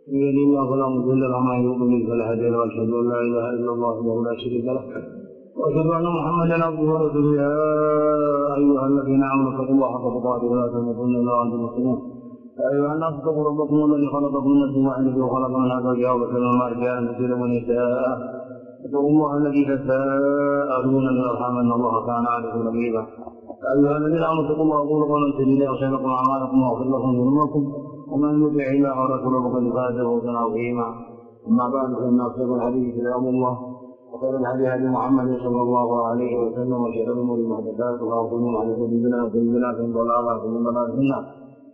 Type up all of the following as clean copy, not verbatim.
من يهده الله فلا مضل له ومن يضلل فلا هادي له واشهد ان لا اله الا الله وحده لا شريك له واشهد ان محمدا عبده ورسوله يا ايها الذين امنوا اتقوا الله حق تقاته ولا تموتن الا وانتم مسلمون يا ايها الناس اتقوا ربكم الذي خلقكم من نفس واحده وخلق منها زوجها وبث منهما رجالا كثيرا ونساء اتقوا الله الذي تساءلون به والارحام ان الله كان عليكم رقيبا يا ايها الذين امنوا اتقوا الله وقولوا قولا سديدا يغفر لكم اعمالكم ويغفر لكم ذنوبكم ومن يطع الله ورسوله فقد فاز فوزا عظيما اما بعد فان اصدق الحديث كلام الله وخير الهدي هدي محمد صلى الله عليه وسلم وشر الامور محدثاتها وكل محدثه بدعه وكل بدعه ضلاله وكل ضلاله في النار.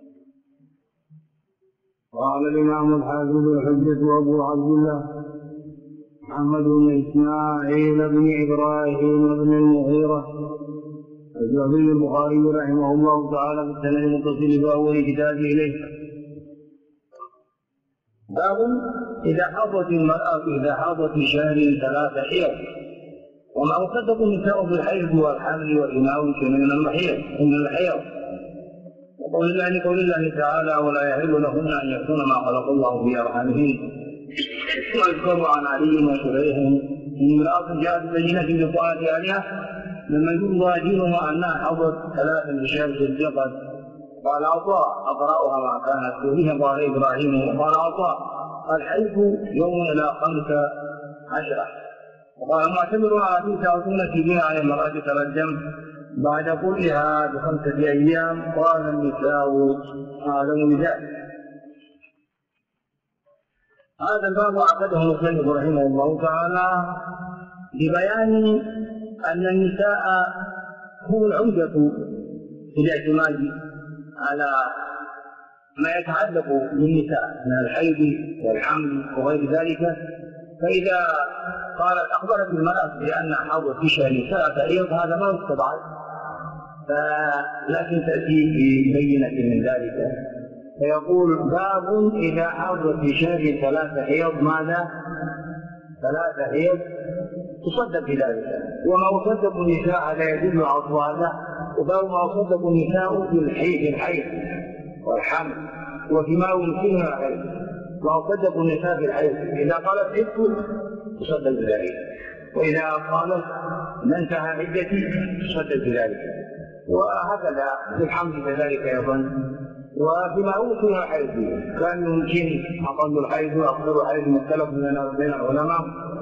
قال الامام الحافظ الحجه ابو عبد الله محمد بن اسماعيل بن ابراهيم بن المغيره الزهري البخاري رحمه الله تعالى في السند المتصل باول كتابه اليه. باب إذا حاضت في شهر 3 حيض وما أصدق النساء في الحيض والحمل والإماوة من المحيض من الحيض وقول الله تعالى ولا يحل لهن أن يكون ما خلق الله في أرحامهن. ويذكر عن علي وشريح من امرأة جاءت بينة بطاعة أهلها لما يقول دينها أنها حضت 3 بشهر صدقت. قال عطاء أقرأها ما كانت فيها قال إبراهيم وقال عطاء الحيض يوم إلى 15 وقال معتبر على 29 بها على المرأة ترجم بعد كلها ب5 أيام. قال النساء أعلم بذلك. هذا الباب عقده المصنف رحمه الله تعالى ببيان أن النساء هم العمدة في الاعتماد على ما يتعلق بالنساء من الحيض والحمل وغير ذلك. فإذا قالت أخبرت المرأة بأنها حاضت في شهر 3 حيض هذا ما يستبعد، لكن تأتي ببينة من ذلك. فيقول باب إذا حاضت في شهر 3 حيض ماذا؟ 3 حيض تصدق بذلك. وما يصدق النساء هذا يدل على هذا. وباب ما يصدق النساء في الحيض والحمل وفيما يمكنها الحيض. ما يصدق النساء في الحيض إذا قالت حيض تصدق بذلك، وإذا قالت من انتهى عدتي تصدق بذلك، وهكذا في الحمل كذلك أيضا. وفيما يمكنها الحيض كان يمكن أقل الحيض وأكثر الحيض مختلف بين العلماء،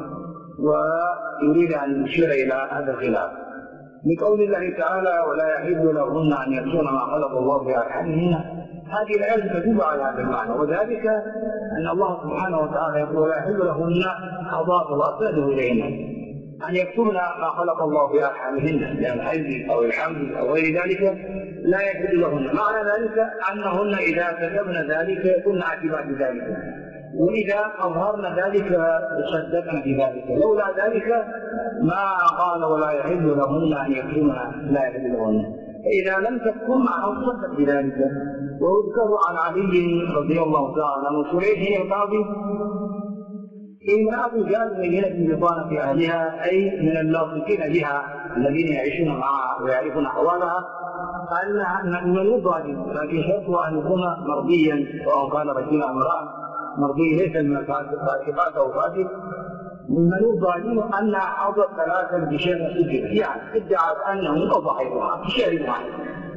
ويريد أن يشير إلى هذا الخلاف بقول الله تعالى ولا يحل لهن أن يكتمن ما خلق الله في أرحامهن. هذه الآية تدل على هذا المعنى، وذلك أن الله سبحانه وتعالى يقول ولا يحل لهن أضاف وأساده إليهن أن يكتمن ما خلق الله في أرحامهن لأن الحيض أو الحمل أو غير ذلك لا يحل لهن. معنى ذلك أنهن إذا كتبن ذلك يكون اعتبار بذلك، وإذا أظهرن ذلك يصدقن بذلك. لولا ذلك ما قال ولا يحل لهن أن يكتمن لا يحل لهن. فإذا لم تكن معه تصدق بذلك. ويذكر عن علي رضي الله تعالى عنه شريح القاضي امرأة جاءت بينة بطانة أهلها أي من اللاصقين بها الذين يعيشون معها ويعرفون أحوالها أنها من الظالم، لكن شرطها أن يكون مرضيا سواء كان رجلا أو امرأة. مرضي ليس من الفاسقات أو فاسق. ممن يظالم أنها حضت 3 بشهر صدق، يعني ادعت أنه أضحكها في شهر واحد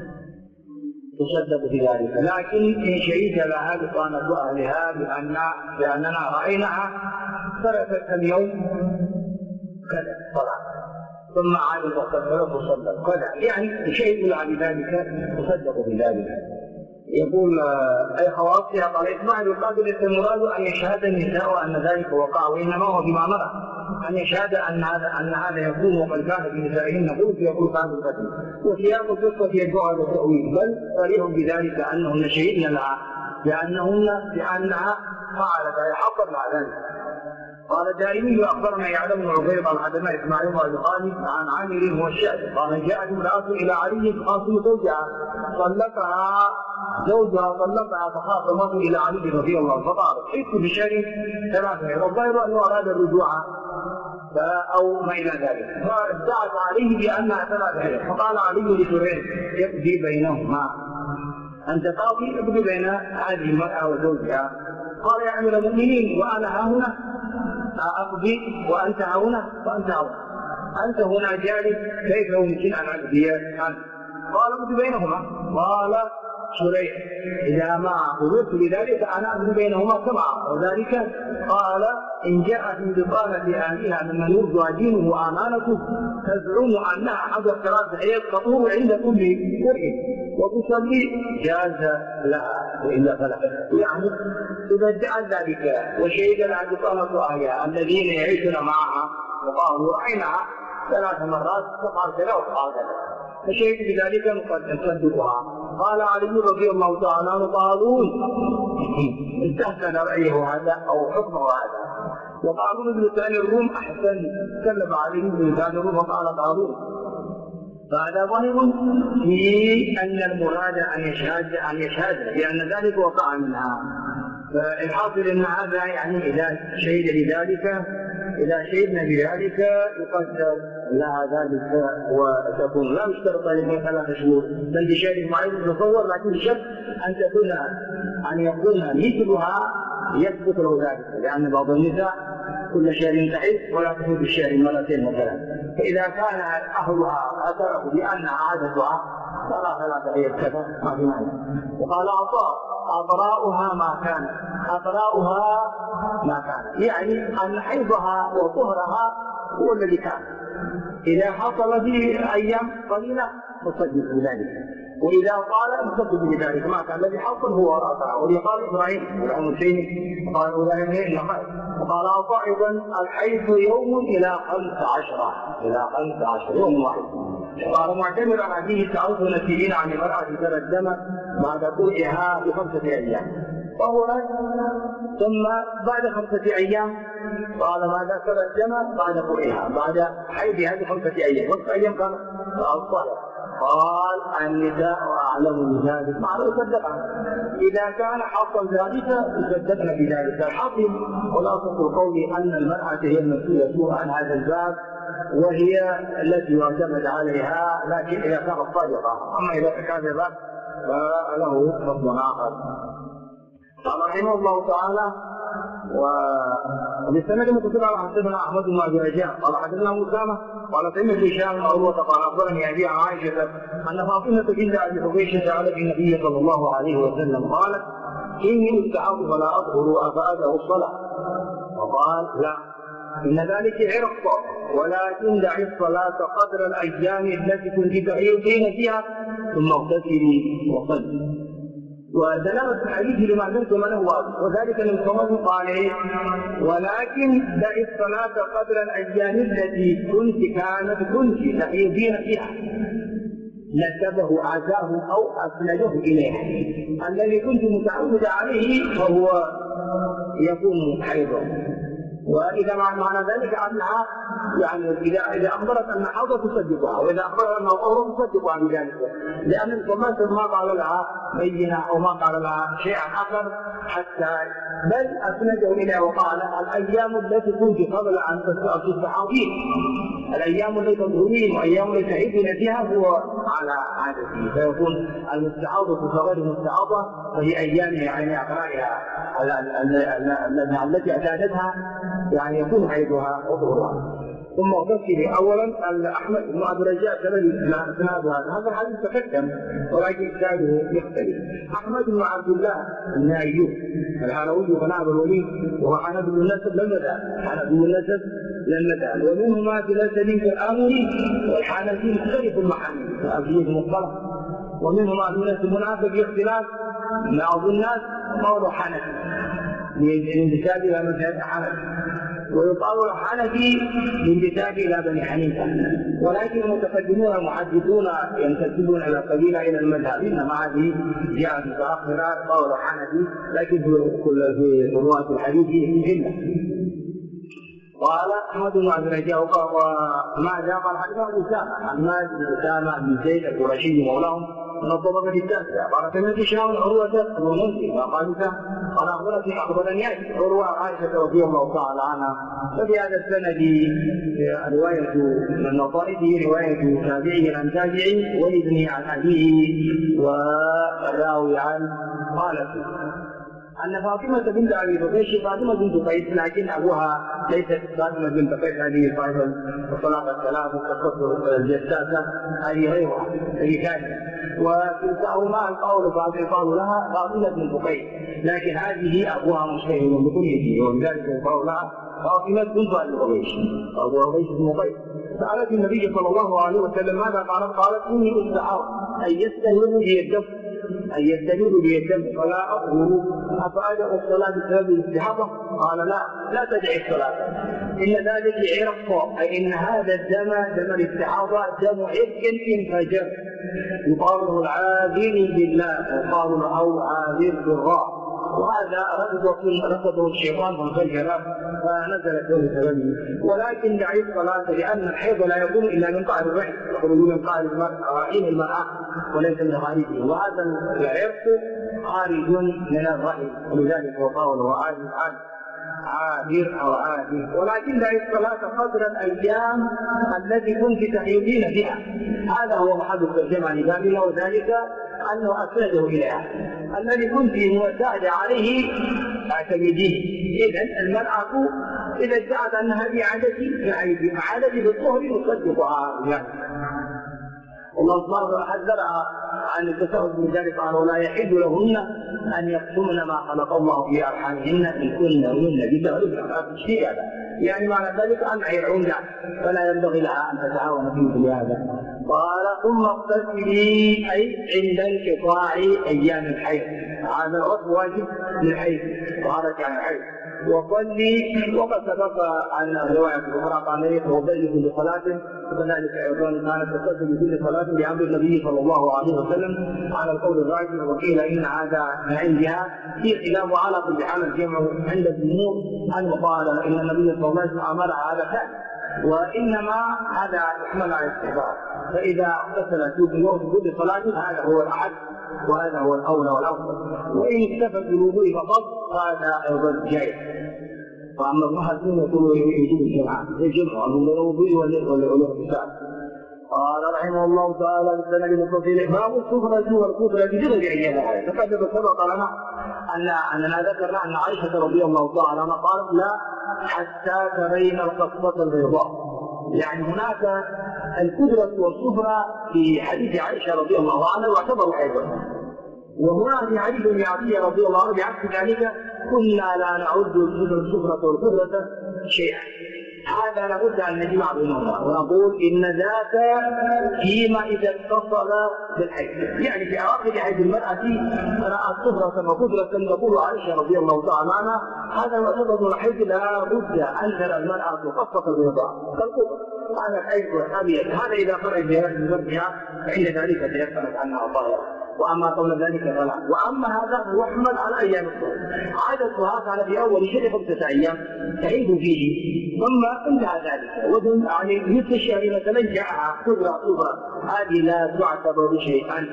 تصدق بذلك. لكن إن شهد لها بطانة أهلها بأننا رأيناها تركت اليوم كذا صلاة ثم عادت وقد تصدق كذا، يعني شهد لها بذلك تصدق بذلك. يقول أي خواصها قال إسماعيل القاضي ليس المراد أن يشهد النساء أن ذلك وقع، وإنما هو بما مر أن يشهد أن هذا يكون وقد كان في نسائهن قلت يقول كان بالقتل. وسياق القصة يدعو على التأويل، بل صريح بذلك أنهن شهدن لها بأنها فعلت أي حصل على ذلك. قال الدارمي أخبرنا يعلم بن عبيد قال حدثنا إسماعيل بن خالد عن عامر والشعبي قال جاءت امرأة إلى علي تخاصم زوجها طلقها فخاصمته إلى علي رضي الله عنه فقالت حدت بشهر 3 والظاهر أنه أراد الرجوع أو ما إلى ذلك. فادعت عليه بأنها 3 فقال علي لشريح يقضي بينهما أنت قاضي اقضي بين هذه المرأة وزوجها. قال يا أمير المؤمنين وأنا ها هنا أقضي وأنت ها هنا وأنت ها هنا، أنت هنا جالس كيف يمكن أن أقضي عنك؟ قال اقضي بينهما. قال شريح إذا ما قدرت بذلك أنا أقضي بينهما كما وذلك قال إن جاءت بطانة آلهة ممن يرجى دينه وأمانته تزعم أنها حضر 3 أيام تطور عند كل قرء وتصلي جاز لها وإلا فلا. يعني إذا ادعى ذلك وشهد لها بطانة أهلها الذين يعيشون معها وقالوا رأيناها 3 مرات فقال كذا وقال كذا فشهد بذلك نصدقها. قال علي رضي الله تعالى عنه قارون استحسن رأيه هذا أو حكمه هذا، وقارون بن ثاني الروم أحسن كلم علي بن ثاني الروم وقال قارون. فهذا ظاهر في أن المراد أن يشهد لأن ذلك وقع منها. فالحاصل أن هذا يعني إذا شهد لذلك إذا شهدنا بذلك يقدر لها ذلك وتكون لا يشترط عليه 3 شهور بل بشهر معين يتصور، لكن بشرط أن يكون مثلها يثبت له ذلك، لأن بعض النساء كل شهر تحيض ولا تحيض بالشهر مرتين مثلا، فإذا كان أهلها اعترفوا بأن عادتها فلا تحيض كذا ما في معنى. وقال أطراؤها ما كان يعني أن حيضها وطهرها هو الذي كان. إذا حصل في أيام قليلة نصدق بذلك، وإذا قال نصدق بذلك ما كان الذي حصل هو أطراء. ولي قال إبراهيم والعمسين قال إبراهيم وقال أطاء أيضا الحيض يوم إلى 15 يوم واحد. قال معتمر عن أبيه تعرف نسيين عن المرأة ترى الدم بعد قرئها ب5 أيام وهو ثم بعد 5 أيام قال ماذا ترى الدم بعد قرئها بعد حيضها ب5 أيام 5 أيام كان الطاهر. قال النساء أعلم بذلك ما يصدقها. إذا كان حصل ذلك يصدقنا بذلك. الحاصل خلاصة القول أن المرأة هي المسؤولة عن هذا الباب وهي التي يعتمد عليها، لكن إذا كانت صادقة. أما إذا كذبت فله حكم آخر. قال رحمه الله تعالى وبالسند متصل على حدثنا احمد بن ابي رجاء قال حدثنا مسامه قال سمعت هشام عروه قال اخبرني ابي عائشه ان فاطمه بنت ابي حبيشه سالت النبي صلى الله عليه وسلم قالت اني استحاض فلا اطهر افاده الصلاه؟ وقال لا ان ذلك عرق ولكن دعي الصلاه قدر الايام التي كنت تعيدين فيها ثم اغتسلي وصلي. ودلالة الحديث لما ذكرتم له وذلك من صمد قال ولكن دع الصلاة قدر الأيام التي كنت تحيضين فيها نسبه عزاه أو أسنده إليه. الذي كنت متعود عليه فهو يكون حيضا. وإذا معنى ذلك أنها يعني إذا أخبرت أن حاضر تصدقها، وإذا أخبرت أنه طهر تصدقها بذلك، لأن الكماسة ما قال لها بينة أو ما قال لها شيئا آخر حتى بل أسنده إليه وقال الأيام التي كنت قبل أن تستحاضين الأيام التي تظهرين وأيام التي تحيضين فيها هو على عادته، فيكون المستعاضة كغير المستعاضة فهي أيام يعني أقرارها التي اعتادتها يعني يكون حيضها وظهورها. ثم اغتسل اولا احمد بن ابي رجاء سند هذا الحديث تقدم ولكن اسناده يختلف. احمد بن عبد الله بن ايوب الحلوي ونائب الوليد وهو حنفي النسب لم يزل ومنهما في الاسد كالامري والحنفي مختلف المحامل فابيه مصطلح ومنهما في النسب منافق باختلاف بعض الناس قول حنفي لانتساب الى مذهب حنفي ويقال حنفي بانتساب الى بني حنيفه، ولكن المتقدمون المحدثون ينتسبون الى قبيله الى المذهب، انما هذه جاءت متاخره قول حنفي لكن في رواة الحديث جله. قال احمد بن عبد الرجاء وماذا قال حدثنا حماد بن اسامه بن زيد القرشي مولاهم من الطبقة التاسعة قال سمعت هشام عروة بن مسلم قال أخبرني عروة عائشة رضي الله تعالى عنها. وفي هذا السند رواية من طائفه رواية تابعي عن تابعي ولابنه عن أبيه والراوي عن قالت أن فاطمة بنت أبي حبيش فاطمة بنت قيس، لكن أبوها ليست فاطمة بنت قيس هذه صاحبة الصلاة والسلام والتصدر الجساسة، هذه غيرها هذه ثانية، وكلتاهما القول فاطمة لها فاطمة بنت قيس، لكن هذه أبوها مشتهر بكنيته، ولذلك يقال لها فاطمة بنت أبي حبيش، أبو حبيش بن قيس. سألت النبي صلى الله عليه وسلم ماذا قالت؟ قالت إني أستحاض أن يستهل بي الدم، أن يستجود به الدم فلا أطهر، أفأدع الصلاة بسبب الاستحاضة؟ قال لا تدع الصلاة، إن ذلك عرق، أي إن هذا الدم دم الاستحاضة دم عرق انفجر، يقال له العاذل بالله، ويقال له عاذل بالراء، وهذا رفضه الشيطان فانفجر فنزلت له سببه. ولكن دع الصلاة لأن الحيض لا يكون إلا من قعر الرحم، يخرجون من قعر رحم المرأة وليس من خارجه، وهذا العرق خارج من الرحم، ولذلك هو قول عابر أو عابر. ولكن دع الصلاة قدر الأيام التي كنت تحيضين بها، هذا هو محل الترجمة لبابنا، وذلك أنه أسنده إليها، الذي كنت معتادة عليه اعتمديه. إذن المرأة إذا ادعت أن هذه عادتي بالطهر نصدقها يعني. والله سبحانه حذرها عن التساهل من ذلك، قال ولا يحل لهن أن يكتمن ما خلق الله في أرحامهن إن كن لهن بتغلب الشيء هذا، يعني معنى ذلك أن عيرهن فلا ينبغي لها أن تتعاون في مثل هذا. قال ثم اغتسلي أي عند انقطاع أيام الحيض، هذا الغسل واجب للحيض طهارة عن الحيض، وصلي. وقد سبق عن الرواية الأخرى قال يتوضأ كل صلاة، وكذلك أيضا كانت تغتسل كل صلاة بأمر النبي صلى الله عليه وسلم على القول الراجح، وقيل إن هذا من عندها في خلاف على كل حال الجمع عند الجمهور أن قال إن النبي صلى الله عليه وسلم أمرها على ثاني، وإنما هذا يحمل على الاستحباب، فإذا اغتسلت في وقت كل صلاة هذا هو الأحد وهذا هو الأولى والأفضل، وإن اكتفت بالوضوء فقط فهذا أيضا جائز. فأما المحدثين يقولون يجوز الجمع الوضوء والاغتسال. قال رحمه الله تعالى بالسند المتصل باب السفرة والكفرة بغير أيام الحيض. فقد سبق لنا أننا ذكرنا أن عائشة رضي الله تعالى عنها قالت لا حتى تبين القصة البيضاء، يعني هناك الكفرة والسفرة في حديث عائشة رضي الله عنها واعتبروا أيضا، وهنا في حديث ابن عطية رضي الله عنه بعكس ذلك كنا لا نعد السفرة والكفرة شيئا. هذا لابد أن نجمع بينهما ونقول إن ذاك فيما إذا اتصل بالحيض، يعني في أواخر حيض المرأة رأت سفرة وكفرة تقول عائشة رضي الله تعالى عنها هذا يعتبر الحيض لا بد أن ترى المرأة قصة البيضاء كالكفر، هذا الحيض الأبيض، هذا إذا خرج من فرجها فإن ذلك تيقنت أنها طاهرة، وأما قبل ذلك فلا. وأما هذا هو يحمل على أيام الصوم، عادتها كان في أول شيء 5 أيام تعيد فيه ثم انتهى ذلك، وذن يعني مثل الشهر مثلا جاءها كبرى هذه لا تعتبر شيئا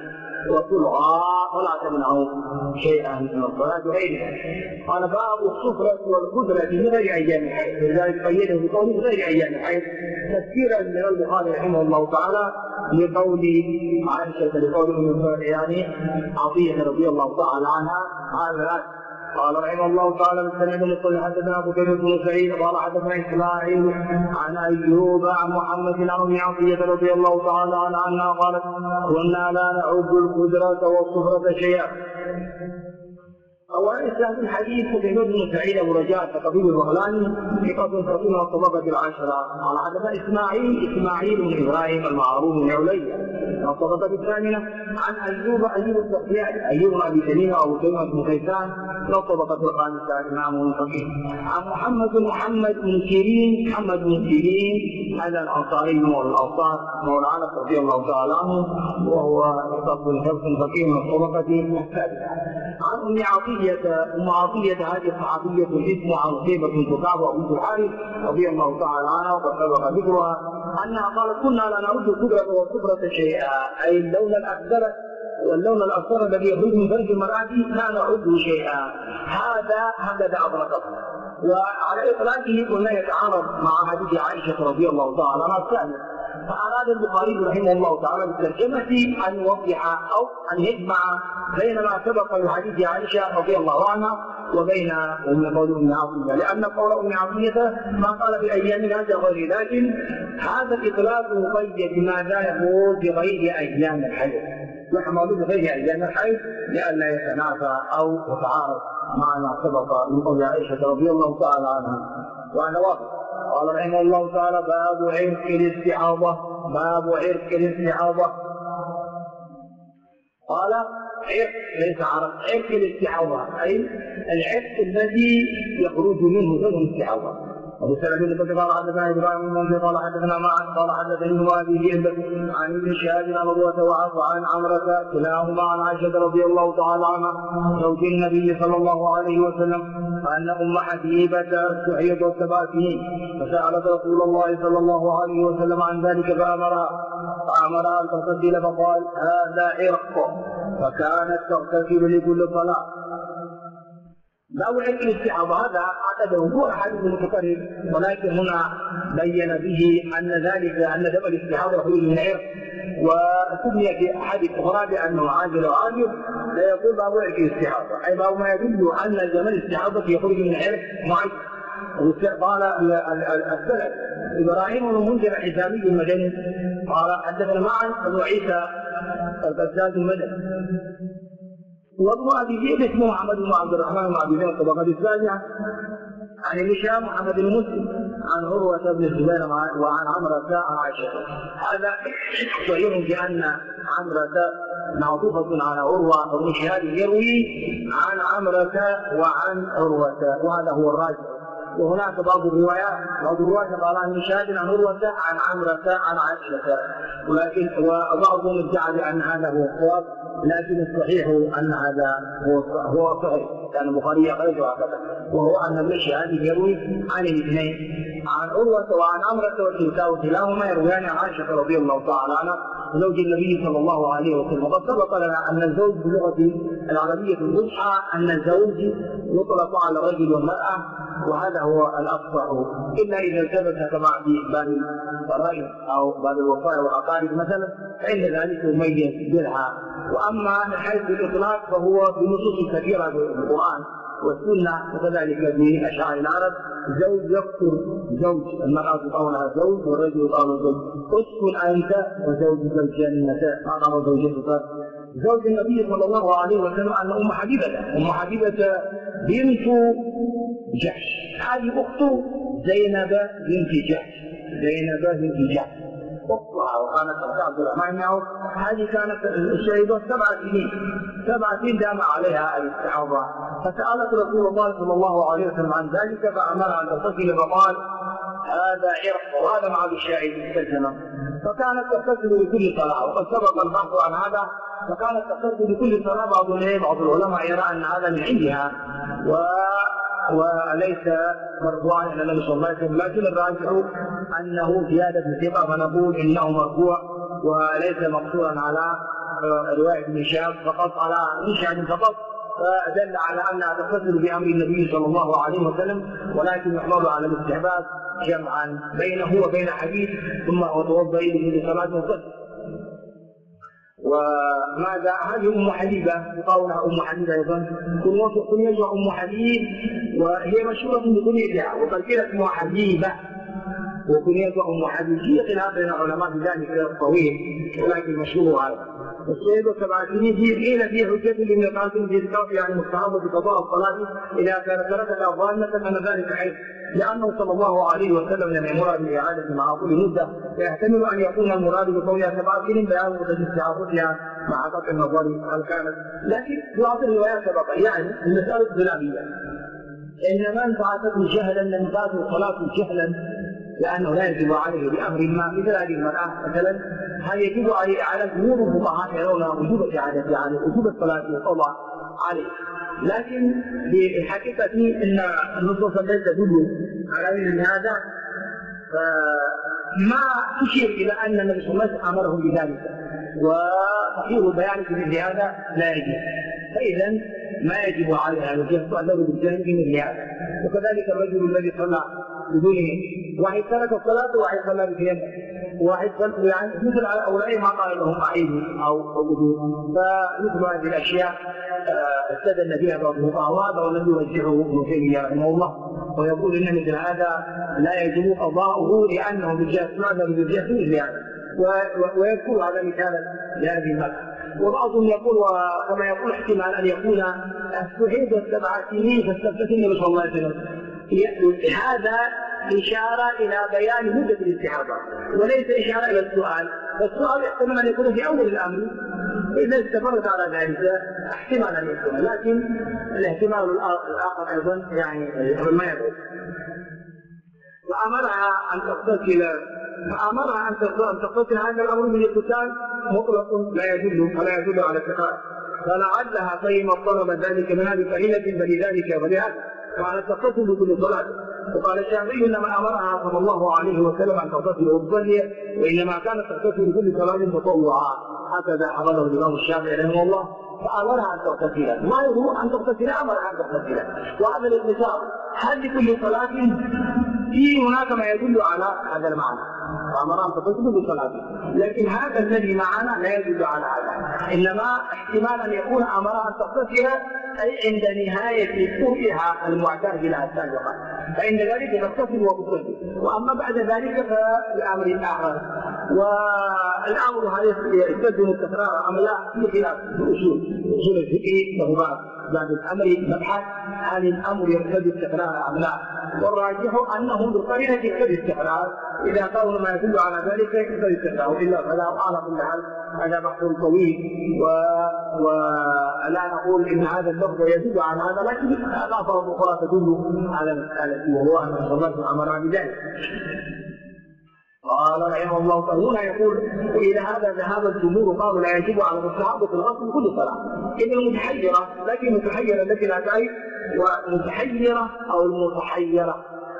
وتلغى ولا تمنعه شيئا من الصلاة وغيرها. قال باب السفرة والقدرة من غير أيام الحيض، لذلك قيده بقوله غير أيام الحيض تفسيرا من البخاري رحمه الله تعالى لقول عائشة لقول يعني عطية رضي الله تعالى عنها هذا. قال رحمه الله تعالى بالسند المتصل حدثنا ابو بكر بن سعيد قال حدثنا اسماعيل عن ايوب عن محمد عن ام عطيه رضي الله تعالى عنها قالت كنا لا نعد القدرة والصفرة شيئا. أولا في الحديث ابن سعيد أبو رجاء كطبيب البغلاني ثقة فقيه الطبقة العاشرة. قال حدثنا إسماعيل بن إبراهيم المعروف من عليا الطبقة الثامنة عن أيوب السختياني أيوب أبي تميم أو تميم بن كيسان الطبقة الخامسة إمام فقيه. عن محمد بن سيرين هذا الأنصاري مولى الأنصار مولى أنس رضي الله تعالى عنه وهو ثقة فقيه من الطبقة السادسة. عن أم عطية هذه الصحابية اسمها عصيبة بنت كعب وأبو الحارث رضي الله تعالى عنها وقد سبق ذكرها أنها قالت كنا لا نعد الكبرى والكفرة شيئا، أي اللون الأصفر الذي يخرج من فرج المرأة لا نعده شيئا. هذا أطلقته، وعلى إطلاقه قلنا يتعارض مع حديث عائشة رضي الله تعالى عنها الثاني فأراد البخاري رحمه الله تعالى بالترجمة أن يوضح أو أن يجمع بين ما سبق من حديث عائشة رضي الله عنها وبين قول أم عطية، لأن قول أم عطية ما قال بأيام هذا غير، لكن هذا الإطلاق مقيد بماذا يقول بغير أيام الحيض، يحمل بغير أيام الحيض لئلا يتنافى أو يتعارض مع ما سبق من قول عائشة رضي الله تعالى عنها. وأنا واضح قال رحمه الله تعالى: باب عرق الاستحاضة. باب عرق الاستحاضة. قال عرق ليس عرق، عرق الاستحاضة أي العرق الذي يخرج منه دم الاستحاضة. أبو سعيد بن قال حدثنا إبراهيم بن منذر قال حدثنا معن قال حدثني أبي ذئب عن ابن شهاب عن عروة وعن عمرة كلاهما عن عائشة رضي الله تعالى عنها زوج النبي صلى الله عليه وسلم أن أم حبيبة استحيضت 7 سنين فسألت رسول الله صلى الله عليه وسلم عن ذلك فأمرها أن تغتسل فقال: هذا عرق، فكانت تغتسل لكل صلاة. باب عرق الاستحاضة هذا اعتبره هو حديث متكرر، ولكن هنا بين به أن دم الاستحاضة يخرج من عرق، وسمي في أحاديث أخرى بأنه عاجل وعاجل، لا يقول باب عرق الاستحاضة أي باب ما يدل أن دم الاستحاضة يخرج من عرق معين. قال السلف إبراهيم بن منذر الحزامي المدني قال حدثنا معن أبو عيسى القزاز المدني، وابن ابي ذئب اسمه محمد بن عبد الرحمن بن ابي ذئب الطبقه الثانيه عن ابن شهاب محمد بن مسلم عن عروه بن الزبير وعن عمره عن عائشه. هذا صحيح بان عمره معطوفه على عروه وابن شهاب يروي عن عمره وعن عروه، وهذا هو الراجح. وهناك بعض الروايات قال عن شهاب عن عروه عن عمره عن عائشه، ولكن وبعضهم ادعى بان هذا هو الصواب، لكن الصحيح ان هذا هو صحيح، كان البخاري يخرجه هكذا، وهو ان ابن شهاب يروي عن الاثنين عن عروه وعن عمره وكلاهما يرويان عن عائشه رضي الله تعالى عنها زوج النبي صلى الله عليه وسلم. وقد سبق لنا ان الزوج باللغه العربيه الفصحى ان الزوج يطلق على الرجل والمراه، وهذا هو الافصح، الا اذا التبس كما في باب الفرائض او باب الوصايا والاقارب مثلا، فان ذلك يميز بها. واما من حيث الاطلاق فهو بنصوص كثيره في القران والسنه، وكذلك باشعار العرب. زوج يقتل زوج، المراه قولها زوج والرجل قول زوج. اسكن انت وزوجك الجنه، هذا هو زوجتك. زوج النبي صلى الله عليه وسلم ان ام حبيبه بنت جحش، هذه اخت زينب بنت جحش، اختها، وكانت عبد الرحمن معه. هذه كانت الشهيده 7 سنين دام عليها الاستحاضه، فسالت رسول الله صلى الله عليه وسلم عن ذلك فامرها ان تغتسل فقال: هذا عرق، وهذا مع الشاهد في الترجمه. فكانت تغتسل لكل صلاه، وقد سبق البحث عن هذا. فكانت تغتسل لكل صلاه، بعض العلماء يرى ان هذا من عندها وليس مرفوعا الى النبي صلى الله عليه وسلم، لكن الراجح انه زياده ثقه، فنقول انه مرفوع وليس مقصورا على روايه ابن شهاب فقط، على ابن شهاب فقط، فدل على انها تتصل بامر النبي صلى الله عليه وسلم، ولكن يحمل على الاستحباب جمعا بينه وبين حديث ثم وتوضئ به لصلاه الغسل. وماذا هذه ام حبيبه قولها ام حبيبه ايضا كنيتها ام حبيب، وهي مشهوره بكنيتها، وقد قيل اسمها حبيبه وكنيتها ام حبيب. هي خلاف بين العلماء بذلك الطويل، ولكن مشهور هذا. الشهيد 7 سنين قيل في حجه لابن قاسم في ذكر يعني مستحب بقضاء الصلاه اذا كانت تركتها ظالمه ان ذلك حيث، لانه صلى الله عليه وسلم لم يمر باعاده مع طول مده، فيحتمل ان يكون المراد بقولها 7 سنين بيان مده استعاضتها مع قطع النظر هل كانت، لكن في بعض الروايات سبق يعني المساله خلافيه، ان من فاتته جهلا لم فاته صلاه جهلا لانه لا يجب عليه بامر ما، مثل هذه المراه مثلا، هل يجب على جمهور الفقهاء يرون وجوب اعادتها عليه، وجوب الصلاه والقضاء عليه، لكن بالحقيقه ان النصوص التي تدل على ان هذا ما تشير الى ان النبي صلى الله عليه وسلم امرهم بذلك، وصحيح البيان في مثل هذا لا يجب، فاذا ما يجب عليها ان تعتذر بالجهل في مثل هذا. وكذلك الرجل الذي صلى بدون واحد ترك الصلاة وواحد صلى بثيابه، واحد صلى يعني مثل هؤلاء ما قال لهم أعيدوا أو وجود. فمثل هذه الأشياء استدل بها بعض الفقهاء ولم يرجحه ابن تيمية رحمه الله، ويقول إن مثل هذا لا يجب قضاؤه لأنه بالجهة يعني، ويذكر هذا مثالا لهذه المسألة. وبعضهم يقول وكما يقول احتمال أن يكون استحيض 7 سنين فاستفتت النبي صلى الله عليه وسلم، هذا إشارة إلى بيان مدة الاستحاضة وليس إشارة إلى السؤال، فالسؤال يحتمل أن يكون في أول الأمر، فإذا استمرت على ذلك احتمال أن يكون، لكن الاحتمال الآخر أيضا يعني ما يدعو. فأمرها أن تغتسل هذا الأمر من القتال مطلق لا يدل على التكرار، فلعلها طيب طلب ذلك من هذه قليلة فلذلك ولهذا وعلى تغتسل بكل صلاة. وقال الشافعي إنما أمرها صلى الله عليه وسلم أن تغتسل وتصلي، وإنما كانت تغتسل بكل صلاة تطوعا، هكذا حفظه الإمام الشافعي رحمه الله. فأمرها أن تغتسل، ما يقول أن تغتسل، أمرها أن تغتسل. وهذا الاغتسال هل لكل صلاة؟ في هناك ما يدل على هذا المعنى، فأمرها أن تغتسل بصلاة، لكن هذا الذي معنا لا يدل على هذا، إنما احتمال أن يكون أمرها أن تغتسل أي عند نهاية طهرها المعتاد لها السابقة، فإن ذلك تغتسل وتصلي. وأما بعد ذلك فالأمر آخر، والأمر هل يستلزم التكرار أم لا في خلاف أصول الفقه له بعد الأمر مبحث هل الأمر يقتضي التكرار أم لا، والراجح أنه بالقرينة يقتضي التكرار، إذا قالوا ما يدل على ذلك يقتضي التكرار، وإلا فلا. على كل حال هذا بحث طويل ولا نقول إن هذا اللفظ يدل على هذا، لكن الألفاظ الأخرى تدل على المسألة، وهو أن الصلاة أمر بذلك. قال رحمه الله تعالى هنا يقول وإلى هذا ذهب الجمهور، قالوا لا يجب على المستحب في الغسل كل صلاة إلا المتحيرة، لكن المتحيرة التي لا تعي ومتحيرة أو المتحيرة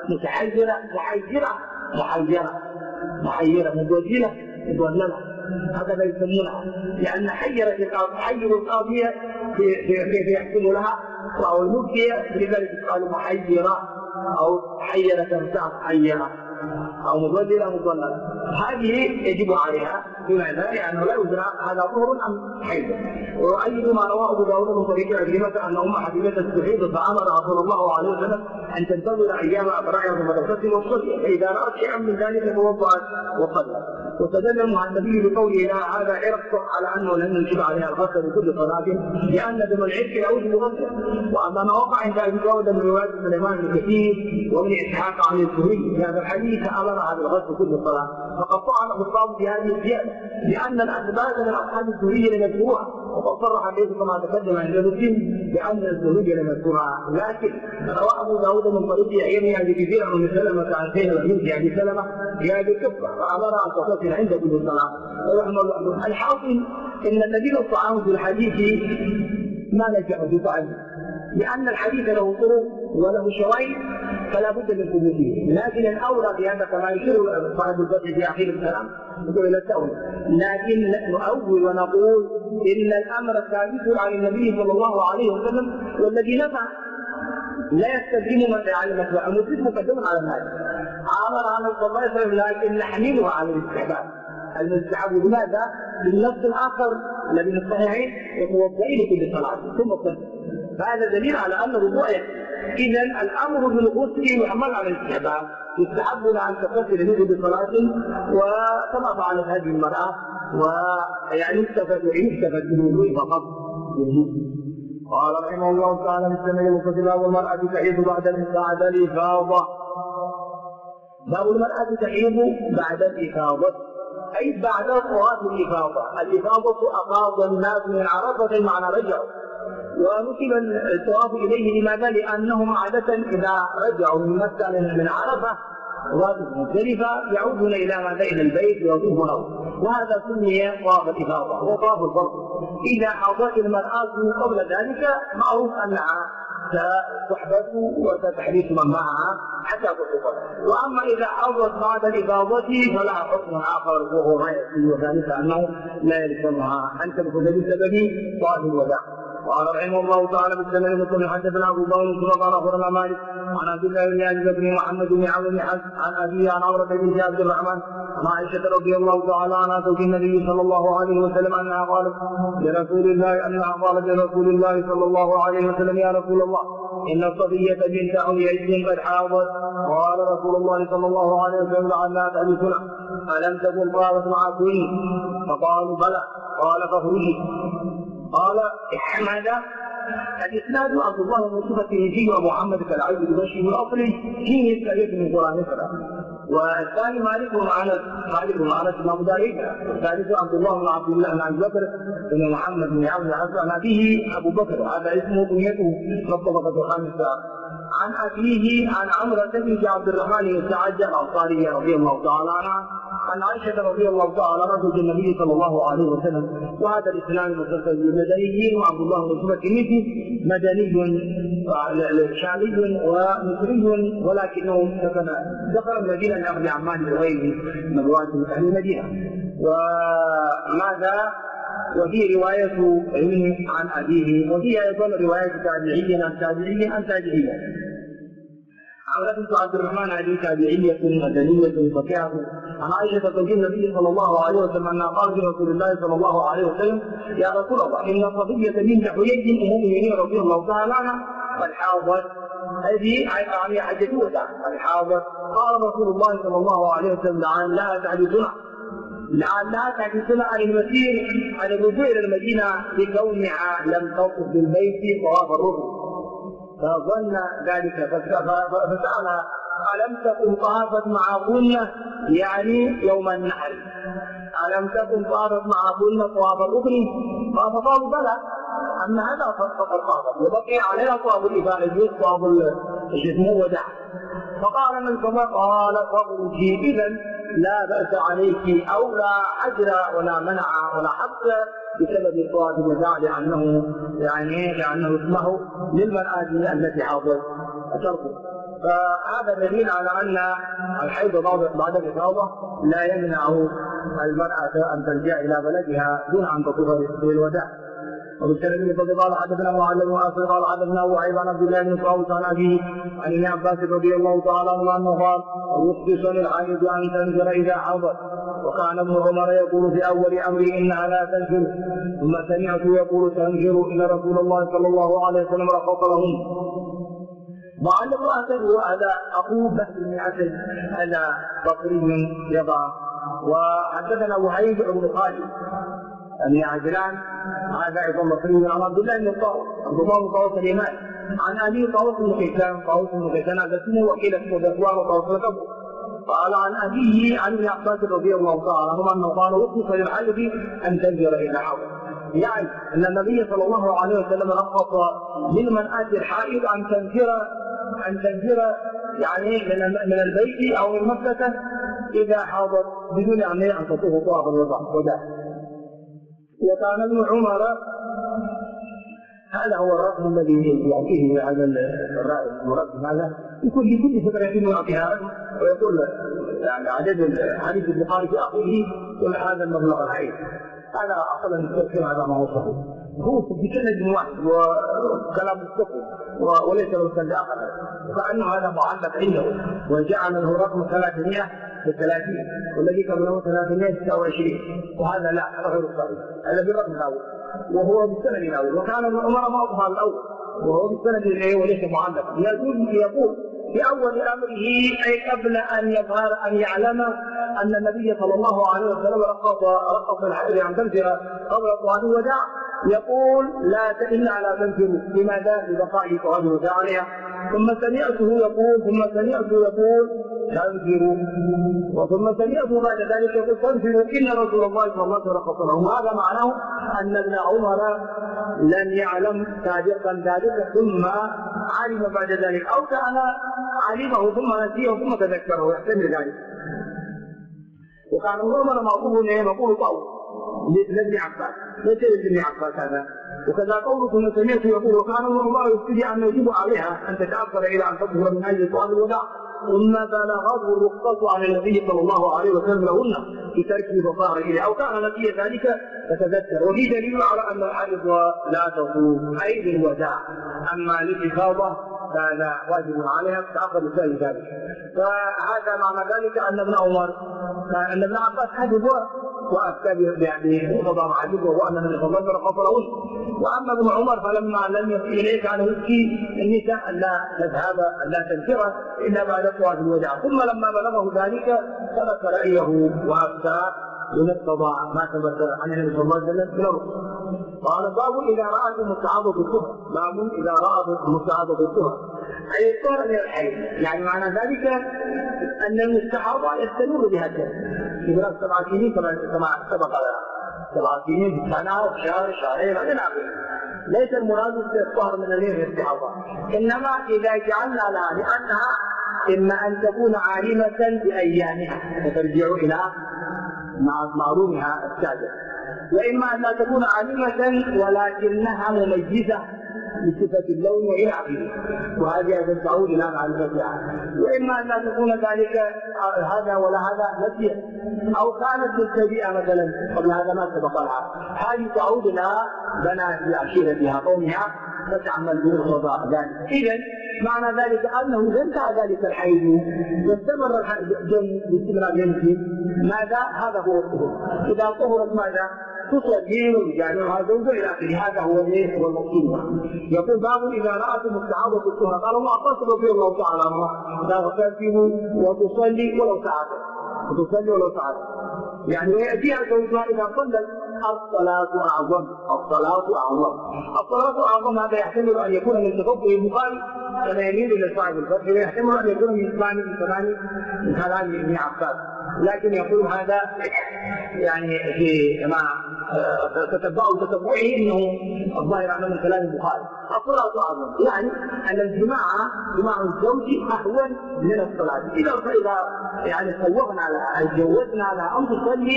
محيرة مدوجلة مدوللة، هكذا يسمونها، لأن حير القاضية كيف يحكم لها، أو المفتية لذلك قالوا محيرة أو حيرة تمسح محيرة أو مضللة مضللة، هذه يجب عليها بمعنى لأنه لا يدرى هذا طهر أم حيض. وأيضا ما رواه أبو داود من طريق عكرمة أن أم حبيبة تستحيض فأمرها صلى الله عليه وسلم أن تنتظر أيام أبرائها ثم تغتسل وتصلي، فإذا رأت شيئا من ذلك توضأت وصلت. واستدل مع النبي بقوله لا هذا عرق على أنه لم يجب عليها الغسل بكل صلاة لأن دم العرق لا يوجب غسل. وأما ما وقع عند أبي داود من رواية سليمان بن كثير وابن إسحاق عن الزهري في هذا الحديث أمرها بالغسل كل صلاة، فقد طعن الخطاب في هذه الزيادة لأن الأثبات من أصحاب الزهري لم يذكروها، وقد صرح به كما تقدم عند مسلم بأن الزهري لم يذكرها، لكن روى أبو داود من طريق يحيى بن كثير عن سلمة عن زينب بنت أبي سلمة في هذه القصة فأمرها أن تغتسل عند كل صلاة. الحاصل إن الذي نص في الحديث ما نجح في طعنه، لأن الحديث له طرق وله شواهد فلا بد من ثبوته، لكن الأولى في هذا كما يشير صاحب الفتح في أخير الكلام يقول إلى التأويل، لكن نؤول ونقول إن الأمر ثابت عن النبي صلى الله عليه وسلم، والذي نفع لا يستلزم من علمته المسلم مقدم على الناس، أمر عن صلى الله عليه وسلم لكن نحملها على الاستحباب. المستحب لماذا؟ بالنص الآخر الذي من الصحيحين يتوضئين كل صلاة ثم الصلاة، فهذا دليل على أن الوضوء. إذا الأمر بالغسل يحمل على الاستحباب، يستحب لها أن تغتسل منه بصلاة، وكما فعلت هذه المرأة، ويعني يستفاد بالوضوء فقط. قال رحمه الله تعالى مستمر المغتسل والمرأة تحيض بعد الإفاضة. باب المرأة تحيض بعد الإفاضة أي بعد طواف الإفاضة. الإفاضة أفاض الناس من عرفة معنى رجعوا، ونسب الطواف إليه لماذا؟ لأنهم عادة إذا رجعوا من مكة من عرفة وادوا مزدلفة يعودون إلى ماذا؟ إلى البيت ويطوفون، وهذا سمي طواف الإفاضة وطواف الفرض. إذا حاضت المرأة قبل ذلك معروف أنها ستحبس وستحبس من معها حتى تطوف، وأما إذا حاضت بعد الإفاضة فلها حكم آخر وهو غاية، وذلك أنه لا يلزمها أن تدخل بسبب طواف الوداع. قال رحمه الله تعالى بالسنة المسلم حدثنا أبو بكر ثم قال أخبرنا مالك عن عبد الله بن أبي بكر محمد بن عمرو بن حزم عن أبيه عن عمرة بن عبد الرحمن عن عائشة رضي الله تعالى عنها زوج النبي صلى الله عليه وسلم أنها قالت لرسول الله صلى الله عليه وسلم يا رسول الله إن الصبية بنت حيي قد حاضت. قال رسول الله صلى الله عليه وسلم لعلها تحدثنا ألم تكن طابت معكم؟ فقالوا بلى. قال فاخرجي. قال ماذا؟ الإسناد عبد الله بن يوسف الترمذي ومحمد كالعيد البشري الأصلي حين يتكلم من قرآن نسرة. والثاني مالك بن أنس بن أبو داود. الثالث عبد الله بن عبد الله بن أبي بكر بن محمد بن عبد العزيز عن أبيه أبو بكر هذا اسمه كنيته في الطبقة الخامسة. عن أبيه عن عمرة بن عبد الرحمن السعدي الأنصاري رضي الله تعالى عنها عن عائشة رضي الله تعالى عنها زوج النبي صلى الله عليه وسلم. وهذا الإسلام المسلسل مدني وعبد الله بن يوسف الترمذي مدني شامي ومصري ولكنه سكن المدينة لأخذ عمان وغيره من رواتب أهل المدينة. وماذا؟ وفي رواية علم عن أبيه وفي أيضا رواية تابعي عن تابعي عن تابعي. عمرة بنت عبد الرحمن هذه تابعية مدنية فقيهة عن عائشة زوج النبي صلى الله عليه وسلم أنها قالت لرسول الله صلى الله عليه وسلم يا رسول الله إن صفية بنت حيي أم المؤمنين رضي الله تعالى عنها قد حاضت. هذه يعني حجة الوداع قد حاضت. قال رسول الله صلى الله عليه وسلم لعلها تحدثنا عن المسير عن الرجوع إلى المدينة بكونها لم تطف بالبيت طواف الركن. فظن ذلك فسألها ألم تكن طافت معهن يعني يوم النحر؟ ألم تكن طافت معهن طواف الركن؟ فقالوا بلى أن هذا فقد طافت وبقي عليها طواف الإفاضة طواف الجسم ودع. فقال من ثم قال فاخرجي إذا لا بأس عليك أو لا حجر ولا منع ولا حبس بسبب طواف الوداع لأنه اسمه للمرأة التي حاضت شرطه. فهذا دليل على أن الحيض بعد الإفاضة لا يمنع المرأة أن ترجع إلى بلدها دون أن تطوف بالوداع. وبالسند الذي قال حدثنا معلم وآخر قال حدثنا وعيب عن عبد الله بن طاووس عن أبيه عن ابن عباس رضي الله تعالى عنه أنه قال يخبص للحائض أن تنزل إذا حضر. وكان ابن عمر يقول في أول أمره إنها لا تنزل ثم سمعت يقول تنزل إن رسول الله صلى الله عليه وسلم رخص لهم. وعن ابن أسد وهذا أخوه بهز بن أسد هذا بصري يضع. وحدثنا وهيب بن خالد أن عجلان هذا أيضا بصري عن عبد الله بن طاووس عبد الله بن طاووس اليماني عن أبي طاووس بن كيسان هذا اسمه وكيل اسمه ذكوان وطاووس الكبر. قال عن أبيه عن ابن عباس رضي الله تعالى عنهما أنه قال رخص للحائض أن تنزل إلى حضر. يعني أن النبي صلى الله عليه وسلم رخص لمن آتي الحائض أن تنزل يعني من البيت أو من مكة إذا حاضت بدون أن تطوف طواف الوداع. وكان ابن عمر هذا هو الرقم الذي يعطيه هذا المرقم هذا لكل فترة يعطيها ويقول يعني عدد حديث البخاري في أخيه كل هذا المبلغ الحقيقي. هذا أصلا التفسير هذا ما هو صحيح. هو في سند واحد وكلام الصحيح وليس له سند آخر فأنه هذا معلق عنده وجعل له رقم 330 والذي قبله 329 وهذا لا غير صحيح. هذا بالرقم الأول وهو بالسند الأول. وكان ابن عمر موقفها الأول وهو بالسند الأول وليس معلق. يقول في أول أمره أي قبل أن يظهر أن يعلم أن النبي صلى الله عليه وسلم رقص الحجر عن تنفر قبل طواف الوداع يقول لا تئن على تنفر لماذا؟ لبقاء طواف الوداع عليها. ثم سمعته يقول تنفر وثم سمعته بعد ذلك يقول تنفر إن رسول الله صلى الله عليه وسلم رقص لهم. هذا معناه أن ابن عمر لن يعلم سابقا ذلك ثم علم بعد ذلك أو كان علمه ثم نسيه ثم تذكره يحتمل ذلك. وكان عمر معقوب يقول طاووس لابن عباس ليس لابن عباس هذا. وكذا قوله سمعت يقول وكان عمر يفتدي أن يجب عليها أن تتأخر إلى أن تظهر من أجل طواف الوداع ثم بلغته الرخصة عن النبي صلى الله عليه وسلم لهن بتركه فصار إليه أو كان نسي ذلك فتذكر. وفي دليل على أن الحائض لا تطوف أي بالوداع، أما الإفاضة فلا واجب عليها تأخذ بسبب ذلك. فهذا معنى ذلك أن ابن عباس حفظ وأفتى بمقتضى ما حفظه وأن النبي صلى الله عليه وسلم رخص لهن. وأما ابن عمر فلما لم يصل إليه كان يبكي النساء أن لا تذهب أن لا تنفره إلا بعد طواف الوداع. ثم لما بلغه ذلك ترك رأيه وأفتى بمقتضى ما ثبت عن النبي صلى الله عليه وسلم من الرخص. قال باب إذا رأت المستعاضة الطهر، باب إذا رأت المستعاضة الطهر أي الطهر من الحيض، يعني معنى ذلك أن المستحاضة يستمر بهذا إبراز 7 سنين كما سبق لنا، 7 سنين سنة شهر شهرين إلى آخره. ليس المراد الطهر من الاستحاضة، إنما إذا جعلنا لها لأنها إما أن تكون عالمة بأيامها وترجع إلى معلومها السابق، وإما أن لا تكون عالمة ولكنها مميزة بصفة اللون وإلى آخره، وهذه تعود إلى معرفتها. وإما أن لا تكون ذلك هذا ولا هذا نسيا، أو كانت مبتدئة مثلا قبل هذا ما سبق لها، هذه تعود إلى بنات عشيرتها قومها فتعمل بمقتضى ذلك. إذا معنى ذلك أنه إذا انتهى ذلك الحيض واستمر باستمرار يمشي ماذا؟ هذا هو الطهر. إذا طهرت ماذا؟ تصلي ويجامعها زوجها إلى آخره. هذا هو المقصود. يقول باب إذا رأت المستعاضة الطهر قال الله قصد رضي الله تعالى عنه إذا غسلته وتصلي ولو ساعة، وتصلي ولو ساعة، يعني يأتيها زوجها إذا صلت الصلاة أعظم، الصلاة أعظم. الصلاة أعظم هذا يحتمل أن يكون من تفقه البخاري كما يميل إلى صاحب الفتح، ويحتمل أن يكون من كلام ابن عباس، لكن يقول هذا يعني في ما تتبعه انه الظاهر عنه من كلام البخاري. الصلاة أعظم يعني أن الجماع الزوج أهون من الصلاة. إذا يعني صوغنا لها أي جوزنا لها أن تصلي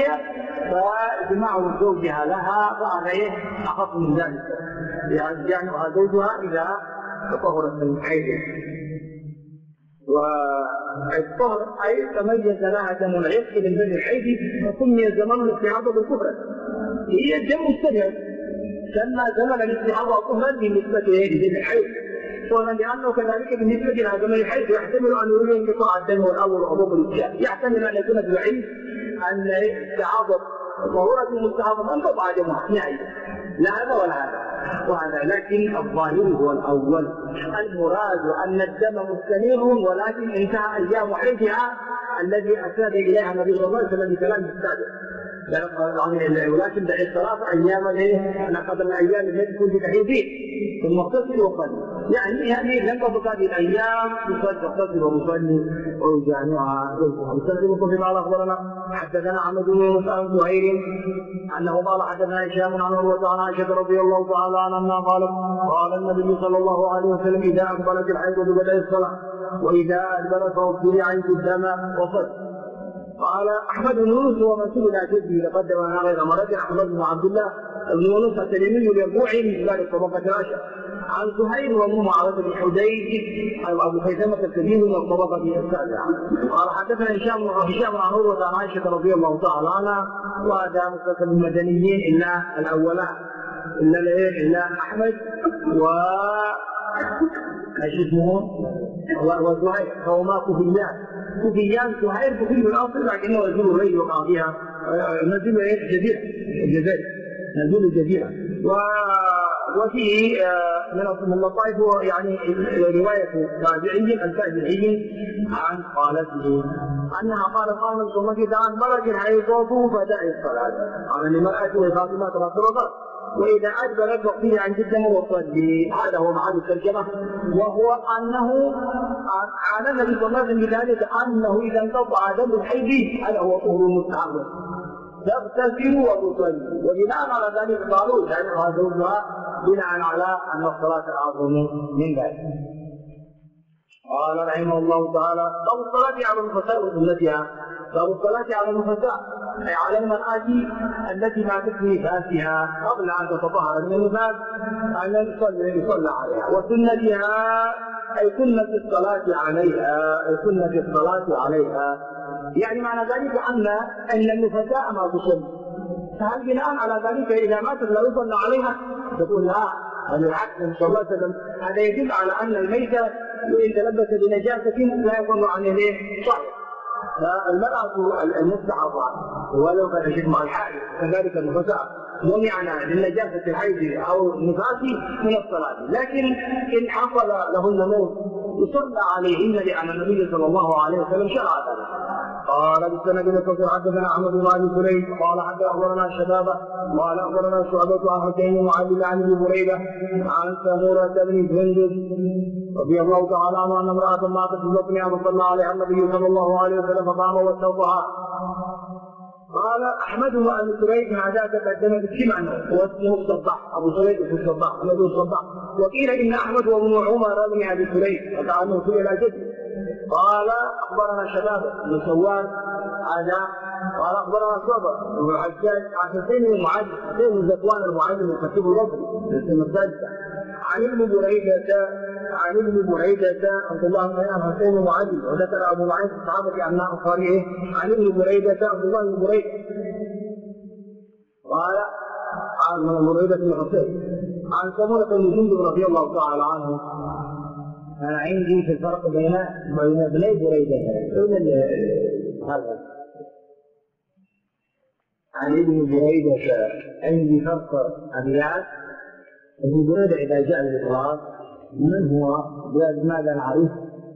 فجماع زوجها لها فهذا أخف من ذلك، يعني زوجها إذا تطهرت من حيث. والطهر أي تميز لها دم العشق من بين الحيض فسمي زمن الاستحاضة بالطهر، هي الدم مستمر سمى زمن الاستحاضة طهرا بالنسبة لدم الحيض، لأنه كذلك بالنسبة إلى زمن الحيض يحتمل أن يريد انقطاع الدم والأول وحبوب الإجهاد، يحتمل أن يكون بالعلم أن الاستحاضة ظهورة المستحاضة انقطع دمها نهائيا، لا هذا ولا هذا وهذا، لكن الظاهر هو الأول. المراد أن الدم مستمر ولكن انتهى أيام حيضها الذي أساد إليها النبي صلى الله عليه وسلم بكلام السابق، ولكن بعد 3 أيام أنا قدر الأيام التي كنت تحيضين ثم اغتسل وصلي، يعني لم تبقى هذه الأيام تصلي وتصلي ويجامعها زوجها. مستقيم قال أخبرنا حدثنا عمد بن يونس عن زهير أنه قال حدثنا هشام عن عروة عن عائشة رضي الله تعالى عنها قالت قال النبي صلى الله عليه وسلم إذا أقبلت الحيض ببدء الصلاة وإذا أدبرت فاغسلي عنك الدم وصلي. قال أحمد بن يونس هو منسوب إلى جده تقدم لنا غير مرة، أحمد بن عبد الله بن يونس التميمي اليربوعي من خلال الطبقة العاشرة، عن زهير وابن معاوية بن حديد أبو خيثمة الكبير من الطبقة السابعة. قال حدثنا هشام عن عروة عن عائشة رضي الله تعالى عنها، وهذا مسلسل المدنيين إلا الأولان إلا أحمد وزهير فهما كوفيان زهير كوفي من الأصل لكنه يزول الليل وقع فيها نزول الجزيرة نزول الجزيرة. وفيه من اللطائف يعني رواية تابعي عن خالته أنها قالت قال ثم إذا أدبرت الحيض فدعي الصلاة قال لمرأته فاطمة رسول الله وإذا أدبرت وقتها عن جدا وصلي. هذا هو معنى الترجمة، وهو أنه على النبي صلى الله عليه وسلم بذلك أنه إذا انقطع دم الحيض هذا هو طهر مستعمل تغتسل وتصلي، وبناء على ذلك قالوا جعلها زوجها بناء على أن الصلاة أعظم من ذلك. قال رحمه الله تعالى باب الصلاة على النفساء وسنتها. باب الصلاة على النفساء أي على المرأة التي ما تكفي فاسها قبل أن تتطهر من النفاس أن يصلى عليها، وسنتها أي كنا في الصلاة عليها، يعني معنى ذلك أن النفساء ما تصلي، فهل بناء على ذلك إذا ماتت لا يصلى عليها؟ تقول لا، بالعكس صلى الله عليه وسلم هذا يدل على أن الميتة إن تلبس بنجاسة لا يصلى عليه صحيح. فالمرأة المستحاضة ولو كان شيء مع الحائض كذلك النفساء منعنا للنجاسة الحيض أو النفاس من الصلاة، لكن إن حصل لهن موت يصلى عليهن لأن النبي صلى الله عليه وسلم شرع ذلك. قال بالسند المتصل حدثنا احمد بن ابي سليم قال حتى اخبرنا الشباب قال اخبرنا شعبة عن حسين معلم عن ابي بريده عن سموره بن جندب رضي الله تعالى عنه ان امراه ماتت في بطنها فصلى عليها النبي صلى الله عليه وسلم فقام واستوضعها. قال احمد بن ابي سليم هذا تقدم بالسمع واسمه الصباح، ابو سليم اسمه الصباح، احمد بن الصباح، وقيل ان احمد وابن عمر بن ابي سليم وكانه سئل جده. قال اخبرنا شباب بن سواد هذا قال اخبرنا شعبة بن الحجاج عن حسين بن معاذ بن زكوان المعلم الخطيب البصري في السادسة عن ابن بريدة عبد الله بن حسين بن معاذ، وذكر ابو معاذ الصحابة انها انصاريه عن ابن بريدة عبد الله بن بريدة قال عن بريدة بن حسين عن سمرة بن جندب رضي الله تعالى عنه. أنا عندي في الفرق بين ابني بريدة هذا عن ابن بريدة عندي فرق أبيات. ابن بريدة إذا جاء الإطلاق من هو ماذا نعرف؟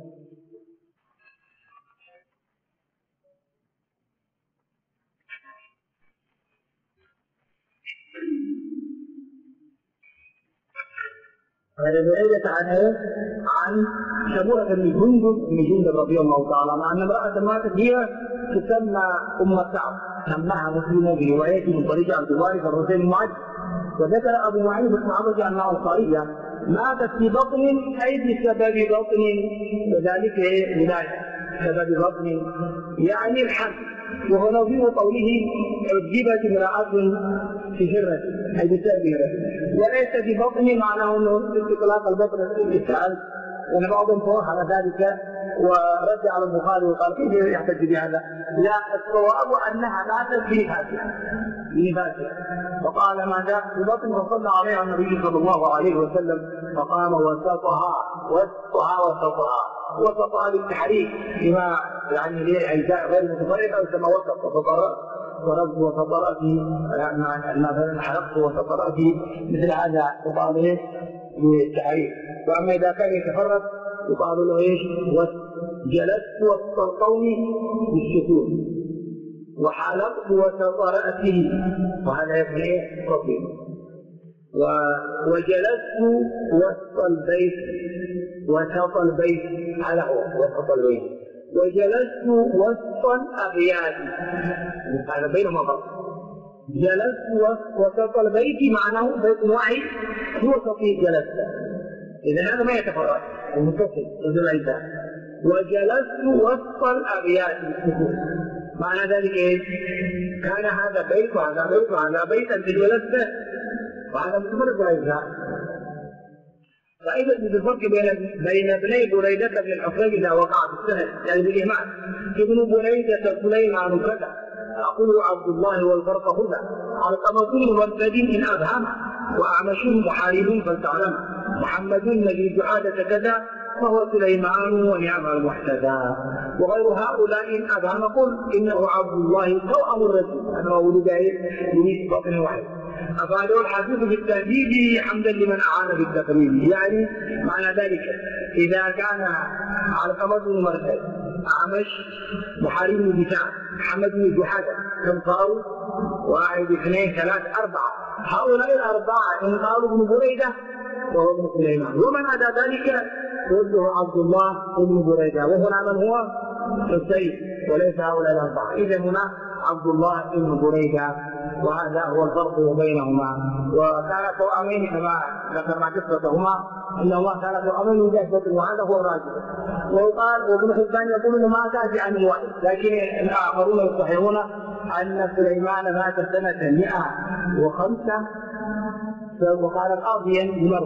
هذا بريدة عن سمورة بن جندب رضي الله تعالى عنه أن امرأة ماتت هي تسمى أم سعد، سماها مسلم بروايته من طريق عبد الوارث الرسول المعد. وذكر أبو معين الصحابة أنها أنصارية ماتت في بطن أي بسبب بطن، وذلك ولاية سبب بطن يعني الحمل. وهو نظير قوله عذبت امرأة في هرة أي بسبب هرة، وليس في بطن معناه أنه استطلاق البطن الإسهال، وأن بعضهم فوق على ذلك ورد على البخاري وقال كيف يحتج بهذا؟ لا، الصواب أنها ماتت بنفاسها وقال ما جاء في بطن فصلى عليها النبي صلى الله عليه وسلم فقام وسطها وسطها للتحريك بما يعني لأجزاء غير متفرقة يسمى وسط ضربت وسطرأتي مثلا حلقت وسطرأتي مثل هذا يقال للتحريك. وأما إذا كان يتفرق يقال له ايش؟ جلست وسط القوم بالسكون وحلقت وسط رأسه، وهذا يبني رفيق. وجلست وسط البيت هذا هو وسط البيت. وجلست وسط الأبيات هذا بينهما فرق. جلست وسط البيت معناه بيت واحد هو سطيل جلست، إذا هذا ما يتفرق المتصل إذا وجلست وسط الأبيات بالسكون، معنى ذلك إيه؟ كان هذا بيت وهذا بيت وهذا بيت أنت جلست وهذا متفرق وليس. فإذا الفرق بين ابني بريدة بن الحصين إذا وقع في السنة يعني بالإهمال. ابن بريدة سليمان كذا أقول عبد الله والفرق هنا علقمة مرتد إن أبهم وأعمش محارب فلتعلم محمد الذي جعادة كذا فهو سليمان ونعم المحتدى. وغير هؤلاء إن أبهم قل إنه عبد الله توأم الرسول أنه ولد بنسبة واحد. أفعله الحديث بالتهديد حمدا لمن أعان بالتقريب، يعني معنى ذلك إذا كان علقمة مرتد أعمش محارب بتاع محمد بن جحادة كم قالوا؟ 1 2 3 4. هؤلاء الأربعة إن قالوا ابن بريدة وهو ابن سليمان، ومن أدى ذلك كله عبد الله ابن بريدة، وهنا من هو حسين وليس هؤلاء الأربعة. إذا هنا عبد الله ابن بريدة، وهذا هو الفرق بينهما. وكان توأمين كما ذكرنا قصتهما انهما كان توأمين من جهة وهذا هو الراجح. ويقال وابن حبان يقول انه ما كان في عام واحد، لكن الاخرون يصححون ان سليمان مات سنة 105 وقال قاضيا بمرض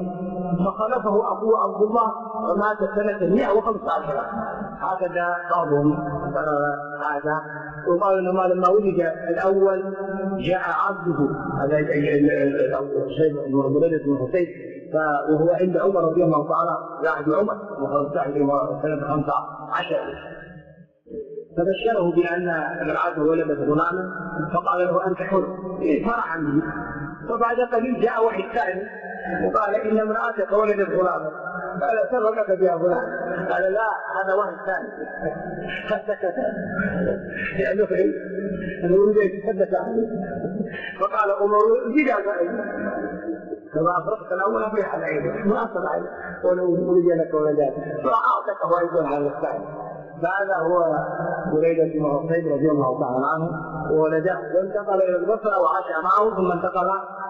فخلفه أبوه عبد الله ومات سنة 115. هكذا بعضهم هذا. وقال إنما لما ولد الأول جاء عبده هذا الشيخ بريدة بن حسين وهو عند عمر رضي الله تعالى عهد عمر سنة 15 فبشره بأن امرأته ولدت غلاما فقال له أنت حر فرحا به. فبعد قليل جاء وحي ثاني وقال إن امرأتك ولدت غلاما قال سرك بها فلان قال لا هذا وحي ثاني فسكت لأنه الولد يتحدث عنه فقال عمر جدا كما أفرقت الأول في حال عينه ما أصل عينه ولو ولد لك ولدات فأعطك ويكون هذا الثاني. فهذا هو بريدة بن حسين رضي الله تعالى عنه وولده وانتقل إلى البصرة وعاش معه ثم انتقل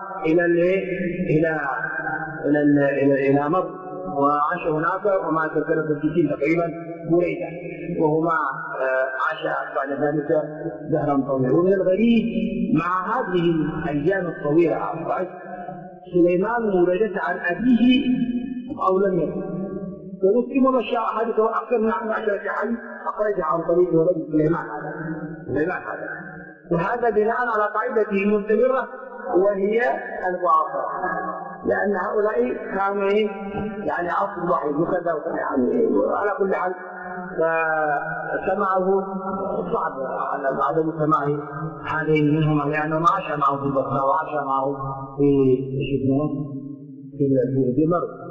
إلى مصر وعاش هناك ومات سنة 60 تقريبا بريدة وهو عاش بعد ذلك دهرا طويلا. ومن الغريب مع هذه الأيام الطويلة سليمان ولدت عن أبيه أو لم يكن ونسلم مشاء حدثه أكثر من 10 حديث أخرجها عن طريق ولد سليمان هذا وهذا بناء على قاعدته المستمرة وهي الواقع لأن هؤلاء كانوا يعني عصر واحد وكذا يعني على كل حال فسمعه صعب على عدم سماعه هذين منهم لأنه ما عاش معه في البصرة وعاش معه في مرض.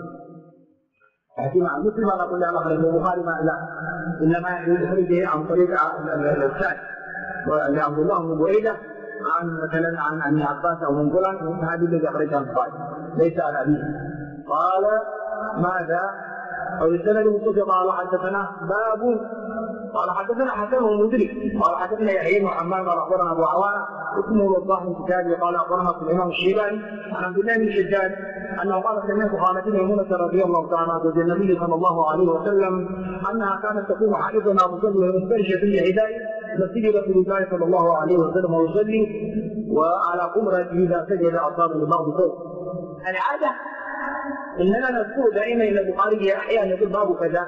حكيم عن مسلم أنا أقول لهم أخرج البخاري ما لا إنما يخرجه عن طريق الثاني لعبد الله بن بريدة عن مثلا عن ابن عباس أو من فلان هذه الذي أخرجها البخاري ليس عن أبيه. قال ماذا؟ أو السنة المتصل قال حدثنا باب قال حدثنا حسن ومدرك قال حدثنا يحيى بن حماد قال أخبرنا أبو عوانة اسمه وضاح من كتابه قال أخبرنا الإمام الشيباني عن عبد الله بن شداد أنه قال سمعت خالتي ميمونة رضي الله تعالى عنها زوج النبي صلى الله عليه وسلم أنها كانت تكون حائضا تصلي ومفترشة في العداء مسجد رسول الله صلى الله عليه وسلم ويصلي وعلى قمرته إذا سجد أصابه لبعض صوت. العادة إننا نذكر دائما إلى البخاري أحيانا يقول باب كذا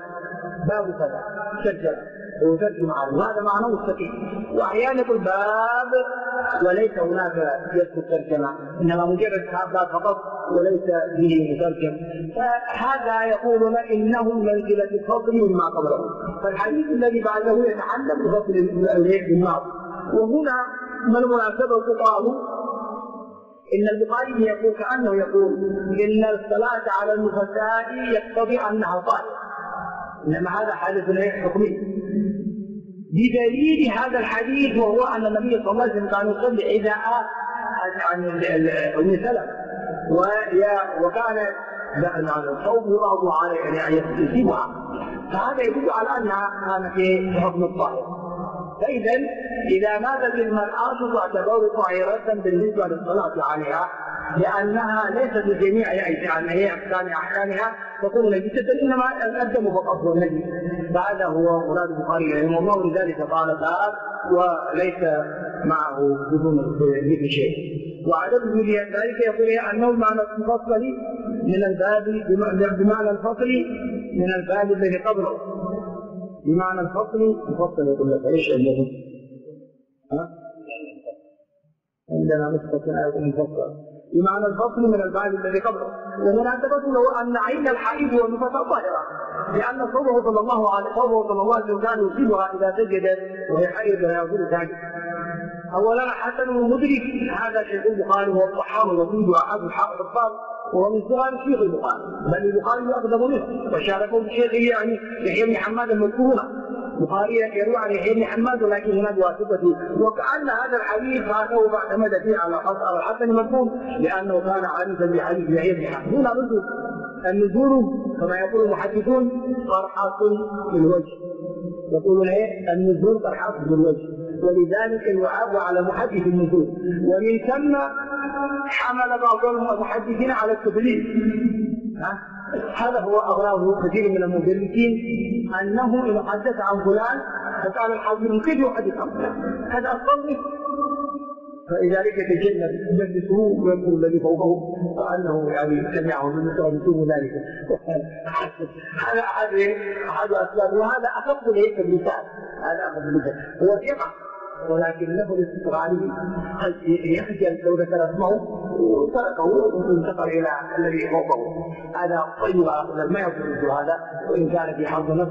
ترجمة ويترجم عنه وهذا معناه مستقيم وأحيانا يقول باب وليس هناك يذكر ترجمة إنما مجرد باب فقط وليس به مترجم. فهذا يقولون إنه منزلة الفضل مما قبله فالحديث الذي بعده يتعلق بفضل بالنار. وهنا ما المناسبة قالوا إن البخاري يقول كأنه يقول إن الصلاة على النفساء يقتضي أنها طاهرة إنما هذا حدث حكمي بدليل هذا الحديث وهو أن النبي صلى الله عليه وسلم كان يصلي عداء عن أم سلمة وكان صوبه بعضه على يصيبها فهذا يدل على أنها كانت في حكم الطاهرة. فإذا إذا ماتت المرأة تعتبر طاهرة بالنسبة للصلاة عليها لأنها ليست بجميع أقسام أحكامها تكون نجسة إنما الدم فقط هو النجس. فهذا هو مراد البخاري رحمه الله ولذلك قال باب وليس معه بدون ذكر شيء. وعدد ذلك يقول أنه معنى الفصل من الباب بمعنى الفصل من الباب الذي قبله بمعنى الفصل يقول لك ايش الذي عندنا نسخة آية مفصلة بمعنى الفصل من الباب الذي قبله. ومناسبته له أن عين الحائض والنفساء طاهرة لأن صوبه صلى الله عليه وسلم كان يصيبها إذا سجدت وهي حائض لا يزول ذلك. أولا حسن المدرك هذا شيخ البخاري هو الطحاوي الوحيد وأحد الحفاظ وهو من صغار شيخ البخاري بل البخاري أقدم منه وشاركه بشيخه يعني يحيى بن حماد المذكور. البخاري يروي عن يحيى بن حماد ولكن هناك واسطته وكأن هذا الحديث هذا اعتمد فيه على الحسن المذكور لأنه كان عارفا بحديث يحيى بن حماد. هنا نزول النزول كما يقول المحدثون قرحة في الوجه يقولون النزول قرحة في الوجه ولذلك يعاب على محدث النزول ومن ثم حمل بعض المحدثين على التدليس. هذا هو أغراه كثير من المدرسين أنه إذا حدث عن فلان فقال الحافظ كيف يحدث عن فلان هذا الصنف فلذلك يتجنب مجلسه ويذكر الذي فوقه وانه يعني سمعه من ذلك. هذا احد اسباب، وهذا اخف ليس اللسان، هذا اخف اللسان هو ثقه، ولكن له الاستقرار قد يخجل لو ذكر اسمه وتركه وانتقل الى الذي فوقه. هذا طيب ما يقول هذا وان كان في حظ نفس.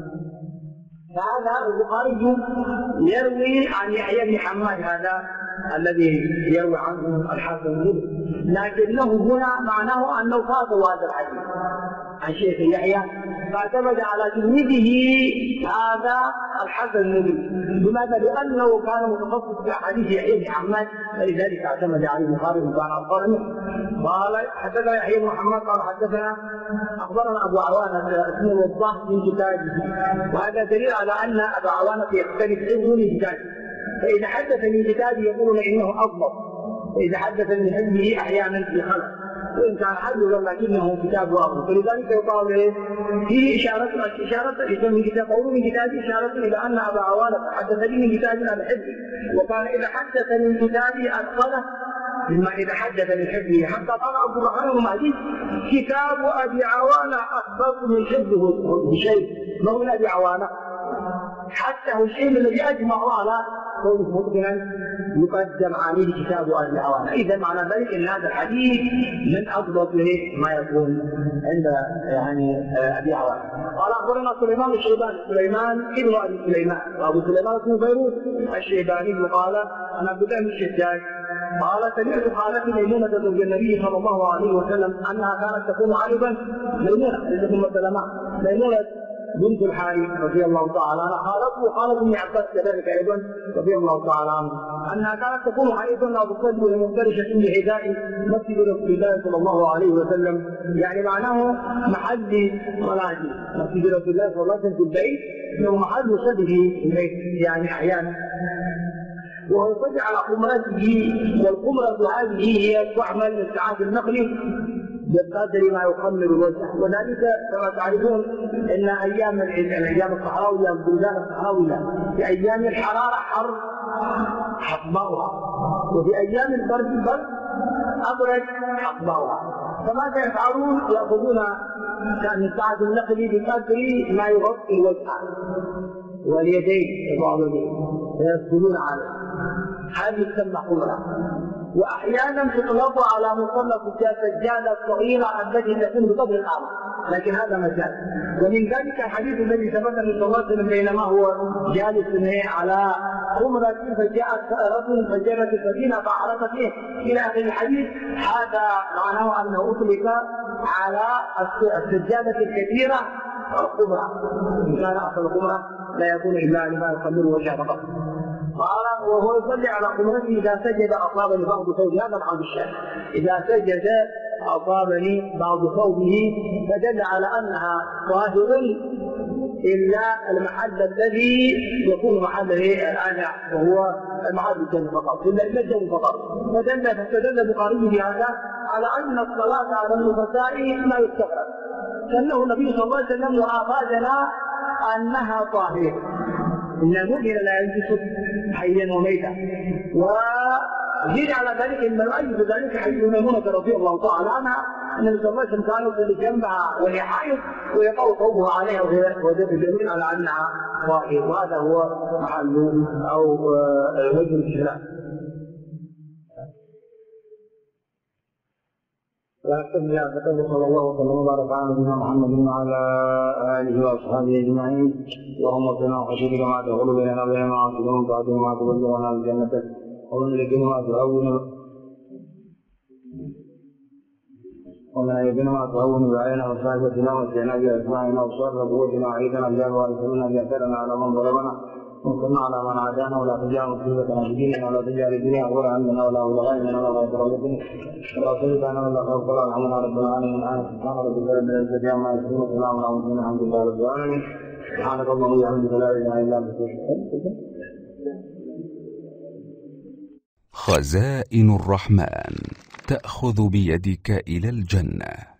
فهذا البخاري يروي عن يحيى بن حماد هذا الذي يروي عنه الحافظ المدري، لكنه هنا معناه انه فاته هذا الحديث عن شيخ يحيى فاعتمد على تلميذه هذا الحافظ المدري. لماذا؟ لانه كان متخصص في احاديث يحيى بن حماد، فلذلك اعتمد عليه البخاري وكان القرني. قال حدثنا يحيى بن محمد قال حدثنا اخبرنا ابو عوانه اسمه الوضاح من كتابه، وهذا دليل على ان ابا عوانه يختلف حفظه من كتابه، فاذا حدث من كتابه يقولون انه افضل، واذا حدث من حفظه احيانا في خلق، وان كان حفظه لكنه كتابه افضل. فلذلك يقال فيه اشاره من كتاب قوله من كتابه اشاره الى ان ابا عوانه حدثني من كتابه عن حفظه، وكان اذا حدث من كتابه اتقنه مما إذا حدث من حفظه. حتى قال عبد الرحمن بن مهدي كتاب أبي عوانة أثبت من حفظه بشيء، ما هو أبي عوانة حتى هو الشيء الذي أجمع على كونه متقنا يقدم عليه كتاب أبي عوانة. إذا معنى ذلك أن هذا الحديث من أضبط ما يكون عند يعني أبي عوانة. قال أخبرنا سليمان الشيباني، سليمان ابن أبي سليمان، وأبو سليمان اسمه فيروز الشيباني. وقال أنا عبد الله بن الشجاج قال سمعت خالتي ميمونة زوج النبي صلى الله عليه وسلم انها كانت تكون عائبا. ميمونة بنت الحارث رضي الله تعالى عنها خالته ابن عباس كذلك ايضا رضي الله تعالى عنه انها كانت تكون عائبا او تصلي مفترشه بحذاء مسجد رسول الله صلى الله عليه وسلم، يعني معناه محل صلاته مسجد رسول الله صلى الله عليه وسلم في البيت انه محل يصلي في البيت يعني احيانا، وهو يصلي على قمرته، والقمرة هذه هي تعمل للساعات النقل بقدر ما يخمر الوجه. وذلك كما تعرفون ان الايام الصحراويه البلدان الصحراويه في ايام الحراره حر حطباؤها، وفي ايام البرد برد ابرد حطباؤها. فماذا يفعلون؟ ياخذون من ساعه النقل بقدر ما يغطي الوجه واليدين ويغسلون عليه، هذه تسمى قمرة. واحيانا تطلق على مصنف السجاده الصغيره التي تكون بقدر الارض، لكن هذا مجال. ومن ذلك الحديث الذي ثبت من صلى الله عليه وسلم بينما هو جالس على قمرة فجاءت رجل فجرت السفينه فعرفت فيه الى اخر الحديث. هذا معناه انه اطلق على السجاده الكثيره القمرة، ان كان اصل القمرة لا يكون الا لما يخمر وجهه فقط. قال وهو يصلي على قمرته اذا سجد اصابني بعض ثوبه، هذا بعض الشيء اذا سجد اصابني بعض ثوبه، فدل على انها طاهر الا المحل الذي يكون محل الاذى وهو المحل الجن فقط، الا الجن فقط. فاستدل البخاري بهذا على ان الصلاه على النفساء لا يستغرب، لانه النبي صلى الله عليه وسلم وافادنا انها طاهره، ان المؤمن لا ينجس حيا وميتا. وزيد على ذلك ان الراي بذلك حديث ميمونه رضي الله تعالى عنها ان النبي صلى الله عليه وسلم كان يصلي جنبها وهي حائض ويقع ثوبه عليها وهي دليل على انها طاهره، وهذا هو محل او وجه الاستدلال. وأحسن الله فقد صلى الله وسلم وبارك على نبينا محمد وعلى آله وأصحابه أجمعين. اللهم اغفرنا وخشيتك ما تغفر بيننا وبين معاصيك ومن طاعتك ما تبلغنا بجنتك ومن اليقين ما تهون علينا وصاحبتنا وسعنا بأسماعنا وصرف قوتنا وعيدنا بجاه وارثنا بأثرنا على من ضربنا وانصرنا على من عادانا ولا تجعل مصيبتنا في ديننا ولا تجعل الدنيا أكبر عندنا ولا أبلغ علمنا ولا غير ربنا ولا سلطانا ولا خوف ولا رحمنا رب العالمين. سبحان ربك رب العزة عما يصفون وسلام على المرسلين الحمد لله رب العالمين. سبحانك اللهم وبحمدك لا إله إلا أنت. خزائن الرحمن تأخذ بيدك إلى الجنة.